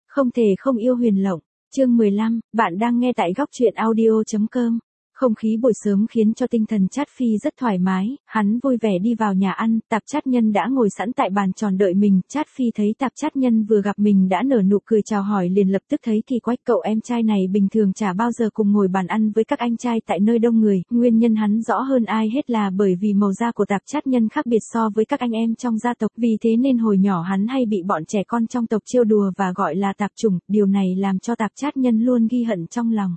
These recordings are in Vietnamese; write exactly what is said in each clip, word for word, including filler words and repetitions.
Không thể không yêu Huyền Lộng. Chương mười lăm, bạn đang nghe tại góc truyện audio chấm com. Không khí buổi sớm khiến cho tinh thần Trát Phi rất thoải mái, hắn vui vẻ đi vào nhà ăn, Tạp Trát Nhân đã ngồi sẵn tại bàn tròn đợi mình, Trát Phi thấy Tạp Trát Nhân vừa gặp mình đã nở nụ cười chào hỏi liền lập tức thấy kỳ quái, cậu em trai này bình thường chả bao giờ cùng ngồi bàn ăn với các anh trai tại nơi đông người, nguyên nhân hắn rõ hơn ai hết là bởi vì màu da của Tạp Trát Nhân khác biệt so với các anh em trong gia tộc, vì thế nên hồi nhỏ hắn hay bị bọn trẻ con trong tộc trêu đùa và gọi là tạp chủng, điều này làm cho Tạp Trát Nhân luôn ghi hận trong lòng.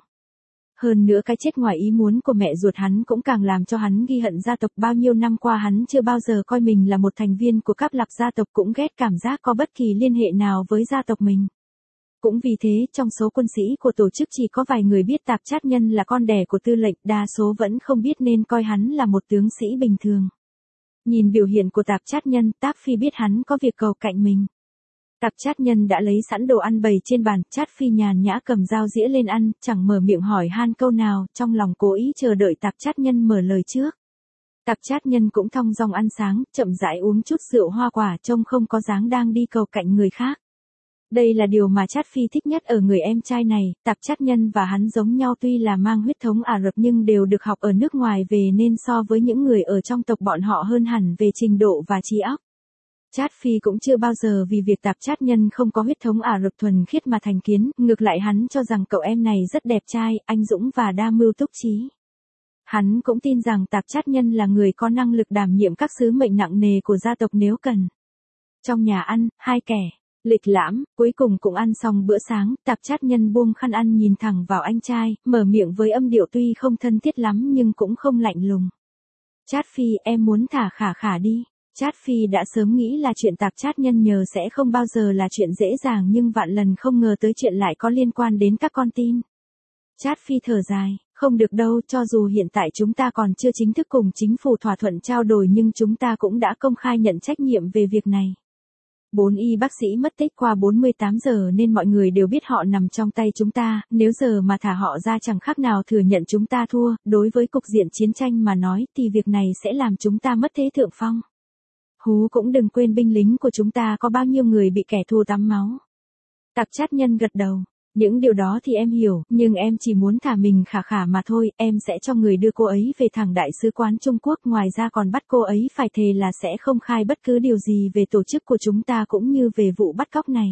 Hơn nữa cái chết ngoài ý muốn của mẹ ruột hắn cũng càng làm cho hắn ghi hận gia tộc, bao nhiêu năm qua hắn chưa bao giờ coi mình là một thành viên của các lạc gia tộc, cũng ghét cảm giác có bất kỳ liên hệ nào với gia tộc mình. Cũng vì thế, trong số quân sĩ của tổ chức chỉ có vài người biết Tạp Trát Nhân là con đẻ của tư lệnh, đa số vẫn không biết nên coi hắn là một tướng sĩ bình thường. Nhìn biểu hiện của Tạp Trát Nhân, Táp Phi biết hắn có việc cầu cạnh mình. Tạp Trát Nhân đã lấy sẵn đồ ăn bày trên bàn, Trát Phi nhàn nhã cầm dao dĩa lên ăn, chẳng mở miệng hỏi han câu nào, trong lòng cố ý chờ đợi Tạp Trát Nhân mở lời trước. Tạp Trát Nhân cũng thong dong ăn sáng, chậm rãi uống chút rượu hoa quả, trông không có dáng đang đi cầu cạnh người khác. Đây là điều mà Trát Phi thích nhất ở người em trai này, Tạp Trát Nhân và hắn giống nhau, tuy là mang huyết thống Ả Rập nhưng đều được học ở nước ngoài về nên so với những người ở trong tộc bọn họ hơn hẳn về trình độ và trí óc. Trát Phi cũng chưa bao giờ vì việc Tạp Trát Nhân không có huyết thống Ả Rập thuần khiết mà thành kiến, ngược lại hắn cho rằng cậu em này rất đẹp trai, anh dũng và đa mưu túc trí. Hắn cũng tin rằng Tạp Trát Nhân là người có năng lực đảm nhiệm các sứ mệnh nặng nề của gia tộc nếu cần. Trong nhà ăn, hai kẻ lịch lãm, cuối cùng cũng ăn xong bữa sáng, Tạp Trát Nhân buông khăn ăn nhìn thẳng vào anh trai, mở miệng với âm điệu tuy không thân thiết lắm nhưng cũng không lạnh lùng. Trát Phi, em muốn thả Khả Khả đi. Trát Phi đã sớm nghĩ là chuyện Tạp Trát Nhân nhờ sẽ không bao giờ là chuyện dễ dàng nhưng vạn lần không ngờ tới chuyện lại có liên quan đến các con tin. Trát Phi thở dài, không được đâu, cho dù hiện tại chúng ta còn chưa chính thức cùng chính phủ thỏa thuận trao đổi nhưng chúng ta cũng đã công khai nhận trách nhiệm về việc này. Bốn y bác sĩ mất tích qua bốn mươi tám giờ nên mọi người đều biết họ nằm trong tay chúng ta, nếu giờ mà thả họ ra chẳng khác nào thừa nhận chúng ta thua, đối với cục diện chiến tranh mà nói thì việc này sẽ làm chúng ta mất thế thượng phong. Hú cũng đừng quên binh lính của chúng ta có bao nhiêu người bị kẻ thù tắm máu. Tạp Trát Nhân gật đầu. Những điều đó thì em hiểu, nhưng em chỉ muốn thả mình Khả Khả mà thôi, em sẽ cho người đưa cô ấy về thẳng Đại sứ quán Trung Quốc, ngoài ra còn bắt cô ấy phải thề là sẽ không khai bất cứ điều gì về tổ chức của chúng ta cũng như về vụ bắt cóc này.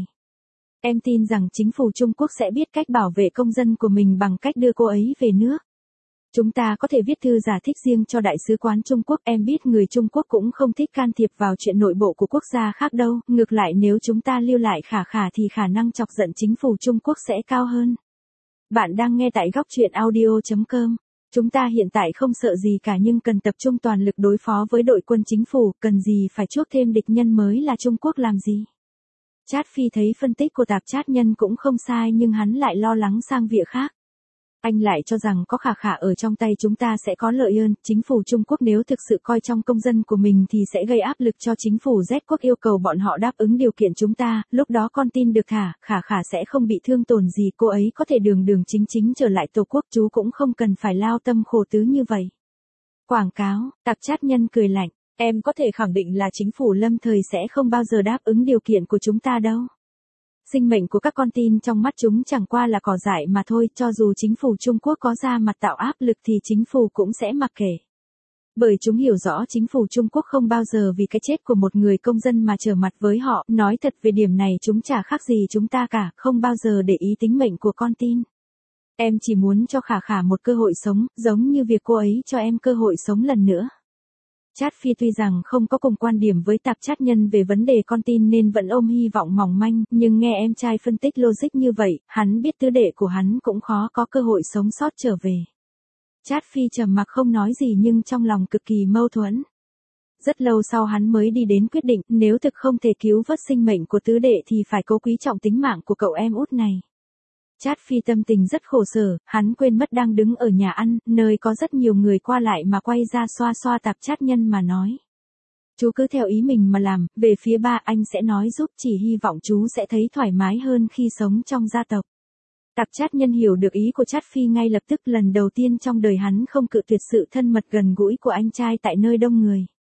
Em tin rằng chính phủ Trung Quốc sẽ biết cách bảo vệ công dân của mình bằng cách đưa cô ấy về nước. Chúng ta có thể viết thư giải thích riêng cho Đại sứ quán Trung Quốc, em biết người Trung Quốc cũng không thích can thiệp vào chuyện nội bộ của quốc gia khác đâu, ngược lại nếu chúng ta lưu lại Khả Khả thì khả năng chọc giận chính phủ Trung Quốc sẽ cao hơn. Bạn đang nghe tại góc truyện audio chấm com. Chúng ta hiện tại không sợ gì cả nhưng cần tập trung toàn lực đối phó với đội quân chính phủ, cần gì phải chuốc thêm địch nhân mới là Trung Quốc làm gì. Trát Phi thấy phân tích của Tạp Trát Nhân cũng không sai nhưng hắn lại lo lắng sang việc khác. Anh lại cho rằng có Khả Khả ở trong tay chúng ta sẽ có lợi hơn, chính phủ Trung Quốc nếu thực sự coi trọng công dân của mình thì sẽ gây áp lực cho chính phủ Z quốc yêu cầu bọn họ đáp ứng điều kiện chúng ta, lúc đó con tin được thả, Khả Khả sẽ không bị thương tổn gì, cô ấy có thể đường đường chính chính trở lại tổ quốc, chú cũng không cần phải lao tâm khổ tứ như vậy. Quảng cáo, Tạp Trát Nhân cười lạnh, em có thể khẳng định là chính phủ lâm thời sẽ không bao giờ đáp ứng điều kiện của chúng ta đâu. Sinh mệnh của các con tin trong mắt chúng chẳng qua là cỏ dại mà thôi, cho dù chính phủ Trung Quốc có ra mặt tạo áp lực thì chính phủ cũng sẽ mặc kệ. Bởi chúng hiểu rõ chính phủ Trung Quốc không bao giờ vì cái chết của một người công dân mà trở mặt với họ, nói thật về điểm này chúng chả khác gì chúng ta cả, không bao giờ để ý tính mệnh của con tin. Em chỉ muốn cho Khả Khả một cơ hội sống, giống như việc cô ấy cho em cơ hội sống lần nữa. Trát Phi tuy rằng không có cùng quan điểm với Tạp Trát Nhân về vấn đề con tin nên vẫn ôm hy vọng mỏng manh, nhưng nghe em trai phân tích logic như vậy, hắn biết tứ đệ của hắn cũng khó có cơ hội sống sót trở về. Trát Phi trầm mặc không nói gì nhưng trong lòng cực kỳ mâu thuẫn. Rất lâu sau hắn mới đi đến quyết định, nếu thực không thể cứu vớt sinh mệnh của tứ đệ thì phải cố quý trọng tính mạng của cậu em út này. Trát Phi tâm tình rất khổ sở, hắn quên mất đang đứng ở nhà ăn, nơi có rất nhiều người qua lại mà quay ra xoa xoa Tạp Trát Nhân mà nói. Chú cứ theo ý mình mà làm, về phía ba anh sẽ nói giúp, chỉ hy vọng chú sẽ thấy thoải mái hơn khi sống trong gia tộc. Tạp Trát Nhân hiểu được ý của Trát Phi ngay lập tức, lần đầu tiên trong đời hắn không cự tuyệt sự thân mật gần gũi của anh trai tại nơi đông người.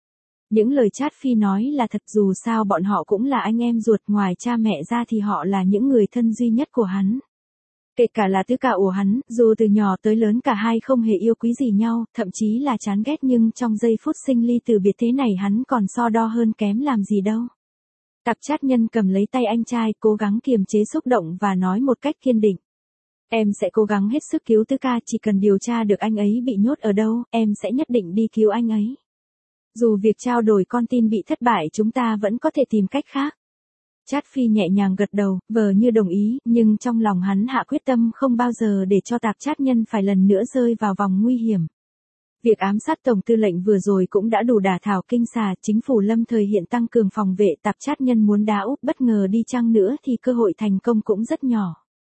Những lời chat phi nói là thật, dù sao bọn họ cũng là anh em ruột, ngoài cha mẹ ra thì họ là những người thân duy nhất của hắn. Kể cả là tứ cả của hắn, dù từ nhỏ tới lớn cả hai không hề yêu quý gì nhau, thậm chí là chán ghét, nhưng trong giây phút sinh ly từ biệt thế này hắn còn so đo hơn kém làm gì đâu. Tạp chát nhân cầm lấy tay anh trai, cố gắng kiềm chế xúc động và nói một cách kiên định. Em sẽ cố gắng hết sức cứu tứ ca, chỉ cần điều tra được anh ấy bị nhốt ở đâu, em sẽ nhất định đi cứu anh ấy. Dù việc trao đổi con tin bị thất bại, chúng ta vẫn có thể tìm cách khác. Chat phi nhẹ nhàng gật đầu, vờ như đồng ý, nhưng trong lòng hắn hạ quyết tâm không bao giờ để cho tạp chát nhân phải lần nữa rơi vào vòng nguy hiểm. Việc ám sát tổng tư lệnh vừa rồi cũng đã đủ đả thảo kinh xà, chính phủ lâm thời hiện tăng cường phòng vệ, tạp chát nhân muốn đá úp bất ngờ đi chăng nữa thì cơ hội thành công cũng rất nhỏ.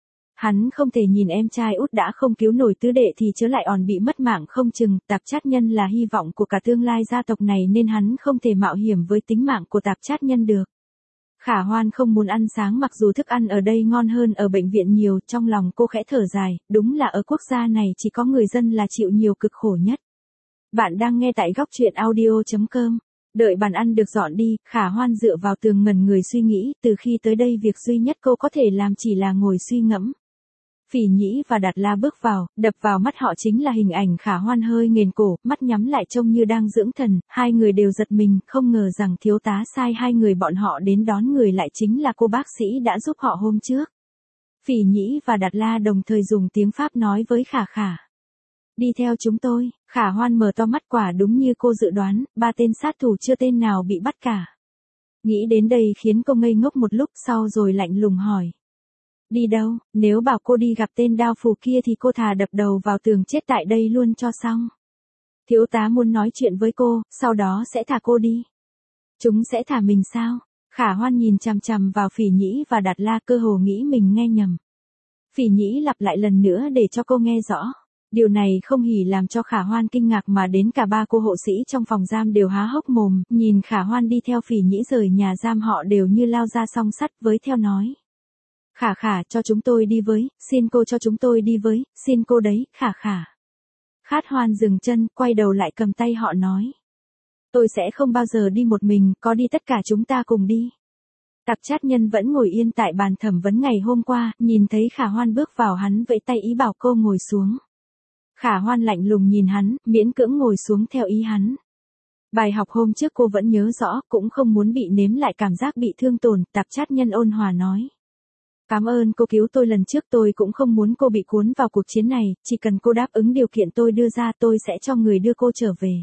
Hắn không thể nhìn em trai út đã không cứu nổi tứ đệ thì chớ lại còn bị mất mạng không chừng, tạp chát nhân là hy vọng của cả tương lai gia tộc này nên hắn không thể mạo hiểm với tính mạng của tạp chát nhân được. Khả Hoan không muốn ăn sáng mặc dù thức ăn ở đây ngon hơn ở bệnh viện nhiều, trong lòng cô khẽ thở dài, đúng là ở quốc gia này chỉ có người dân là chịu nhiều cực khổ nhất. Bạn đang nghe tại góc truyện audio chấm com. Đợi bàn ăn được dọn đi, Khả Hoan dựa vào tường ngẩn người suy nghĩ, từ khi tới đây việc duy nhất cô có thể làm chỉ là ngồi suy ngẫm. Phỉ Nhĩ và Đạt La bước vào, đập vào mắt họ chính là hình ảnh Khả Hoan hơi nghền cổ, mắt nhắm lại trông như đang dưỡng thần, hai người đều giật mình, không ngờ rằng thiếu tá sai hai người bọn họ đến đón người lại chính là cô bác sĩ đã giúp họ hôm trước. Phỉ Nhĩ và Đạt La đồng thời dùng tiếng Pháp nói với Khả Khả. Đi theo chúng tôi. Khả Hoan mở to mắt, quả đúng như cô dự đoán, ba tên sát thủ chưa tên nào bị bắt cả. Nghĩ đến đây khiến cô ngây ngốc một lúc, sau rồi lạnh lùng hỏi. Đi đâu? Nếu bảo cô đi gặp tên đao phủ kia thì cô thà đập đầu vào tường chết tại đây luôn cho xong. Thiếu tá muốn nói chuyện với cô, sau đó sẽ thả cô đi. Chúng sẽ thả mình sao? Khả Hoan nhìn chằm chằm vào Phỉ Nhĩ và Đạt La, cơ hồ nghĩ mình nghe nhầm. Phỉ Nhĩ lặp lại lần nữa để cho cô nghe rõ. Điều này không hỉ làm cho Khả Hoan kinh ngạc mà đến cả ba cô hộ sĩ trong phòng giam đều há hốc mồm, nhìn Khả Hoan đi theo Phỉ Nhĩ rời nhà giam họ đều như lao ra song sắt với theo nói. Khả Khả cho chúng tôi đi với, xin cô cho chúng tôi đi với, xin cô đấy, Khả Khả. Khát Hoan dừng chân, quay đầu lại cầm tay họ nói. Tôi sẽ không bao giờ đi một mình, có đi tất cả chúng ta cùng đi. Tạp chát nhân vẫn ngồi yên tại bàn thẩm vấn ngày hôm qua, nhìn thấy Khả Hoan bước vào hắn vẫy tay ý bảo cô ngồi xuống. Khả Hoan lạnh lùng nhìn hắn, miễn cưỡng ngồi xuống theo ý hắn. Bài học hôm trước cô vẫn nhớ rõ, cũng không muốn bị nếm lại cảm giác bị thương tổn, tạp chát nhân ôn hòa nói. Cảm ơn cô cứu tôi lần trước, tôi cũng không muốn cô bị cuốn vào cuộc chiến này, chỉ cần cô đáp ứng điều kiện tôi đưa ra tôi sẽ cho người đưa cô trở về.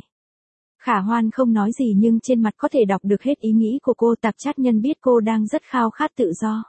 Khả Hoan không nói gì nhưng trên mặt có thể đọc được hết ý nghĩ của cô, tạp chát nhân biết cô đang rất khao khát tự do.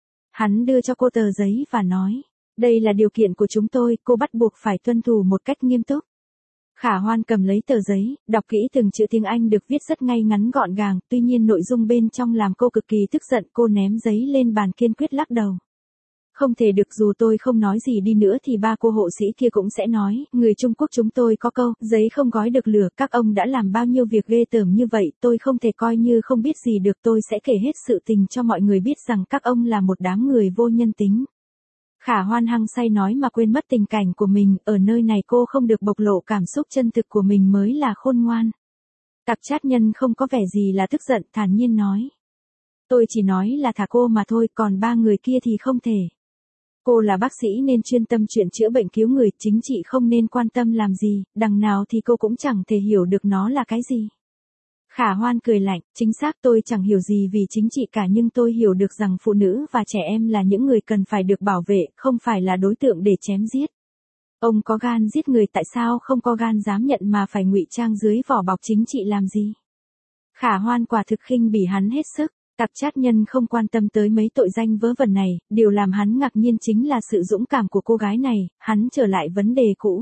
Hắn đưa cho cô tờ giấy và nói. Đây là điều kiện của chúng tôi, cô bắt buộc phải tuân thủ một cách nghiêm túc. Khả Hoan cầm lấy tờ giấy, đọc kỹ từng chữ tiếng Anh được viết rất ngay ngắn gọn gàng, tuy nhiên nội dung bên trong làm cô cực kỳ tức giận, cô ném giấy lên bàn kiên quyết lắc đầu. Không thể được, dù tôi không nói gì đi nữa thì ba cô hộ sĩ kia cũng sẽ nói, người Trung Quốc chúng tôi có câu, giấy không gói được lửa, các ông đã làm bao nhiêu việc ghê tởm như vậy, tôi không thể coi như không biết gì được, tôi sẽ kể hết sự tình cho mọi người biết rằng các ông là một đám người vô nhân tính. Khả Hoan hăng say nói mà quên mất tình cảnh của mình, ở nơi này cô không được bộc lộ cảm xúc chân thực của mình mới là khôn ngoan. Tạp chát nhân không có vẻ gì là tức giận, thản nhiên nói. Tôi chỉ nói là thả cô mà thôi, còn ba người kia thì không thể. Cô là bác sĩ nên chuyên tâm chuyện chữa bệnh cứu người, chính trị không nên quan tâm làm gì, đằng nào thì cô cũng chẳng thể hiểu được nó là cái gì. Khả Hoan cười lạnh, chính xác tôi chẳng hiểu gì vì chính trị cả, nhưng tôi hiểu được rằng phụ nữ và trẻ em là những người cần phải được bảo vệ, không phải là đối tượng để chém giết. Ông có gan giết người, tại sao không có gan dám nhận mà phải ngụy trang dưới vỏ bọc chính trị làm gì? Khả Hoan quả thực khinh bỉ hắn hết sức. Tạp chát nhân không quan tâm tới mấy tội danh vớ vẩn này, điều làm hắn ngạc nhiên chính là sự dũng cảm của cô gái này, hắn trở lại vấn đề cũ.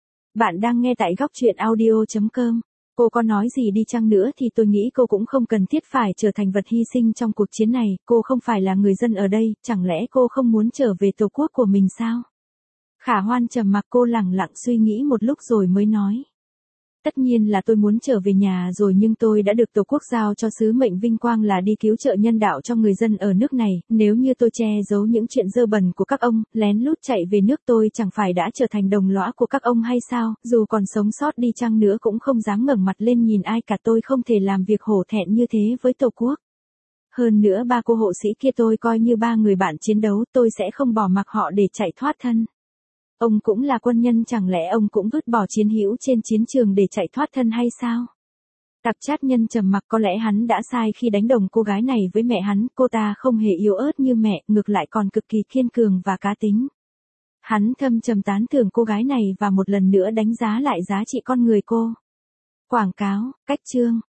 Bạn đang nghe tại góc truyện audio chấm com. Cô có nói gì đi chăng nữa thì tôi nghĩ cô cũng không cần thiết phải trở thành vật hy sinh trong cuộc chiến này, cô không phải là người dân ở đây, chẳng lẽ cô không muốn trở về tổ quốc của mình sao? Khả Hoan trầm mặc, cô lẳng lặng suy nghĩ một lúc rồi mới nói. Tất nhiên là tôi muốn trở về nhà rồi, nhưng tôi đã được Tổ quốc giao cho sứ mệnh vinh quang là đi cứu trợ nhân đạo cho người dân ở nước này, nếu như tôi che giấu những chuyện dơ bẩn của các ông, lén lút chạy về nước, tôi chẳng phải đã trở thành đồng lõa của các ông hay sao, dù còn sống sót đi chăng nữa cũng không dám ngẩng mặt lên nhìn ai cả, tôi không thể làm việc hổ thẹn như thế với Tổ quốc. Hơn nữa ba cô hộ sĩ kia tôi coi như ba người bạn chiến đấu, tôi sẽ không bỏ mặc họ để chạy thoát thân. Ông cũng là quân nhân, chẳng lẽ ông cũng vứt bỏ chiến hữu trên chiến trường để chạy thoát thân hay sao? Tạp chát nhân trầm mặc, có lẽ hắn đã sai khi đánh đồng cô gái này với mẹ hắn, cô ta không hề yếu ớt như mẹ, ngược lại còn cực kỳ kiên cường và cá tính. Hắn thâm trầm tán thưởng cô gái này và một lần nữa đánh giá lại giá trị con người cô. Quảng cáo, cách chương.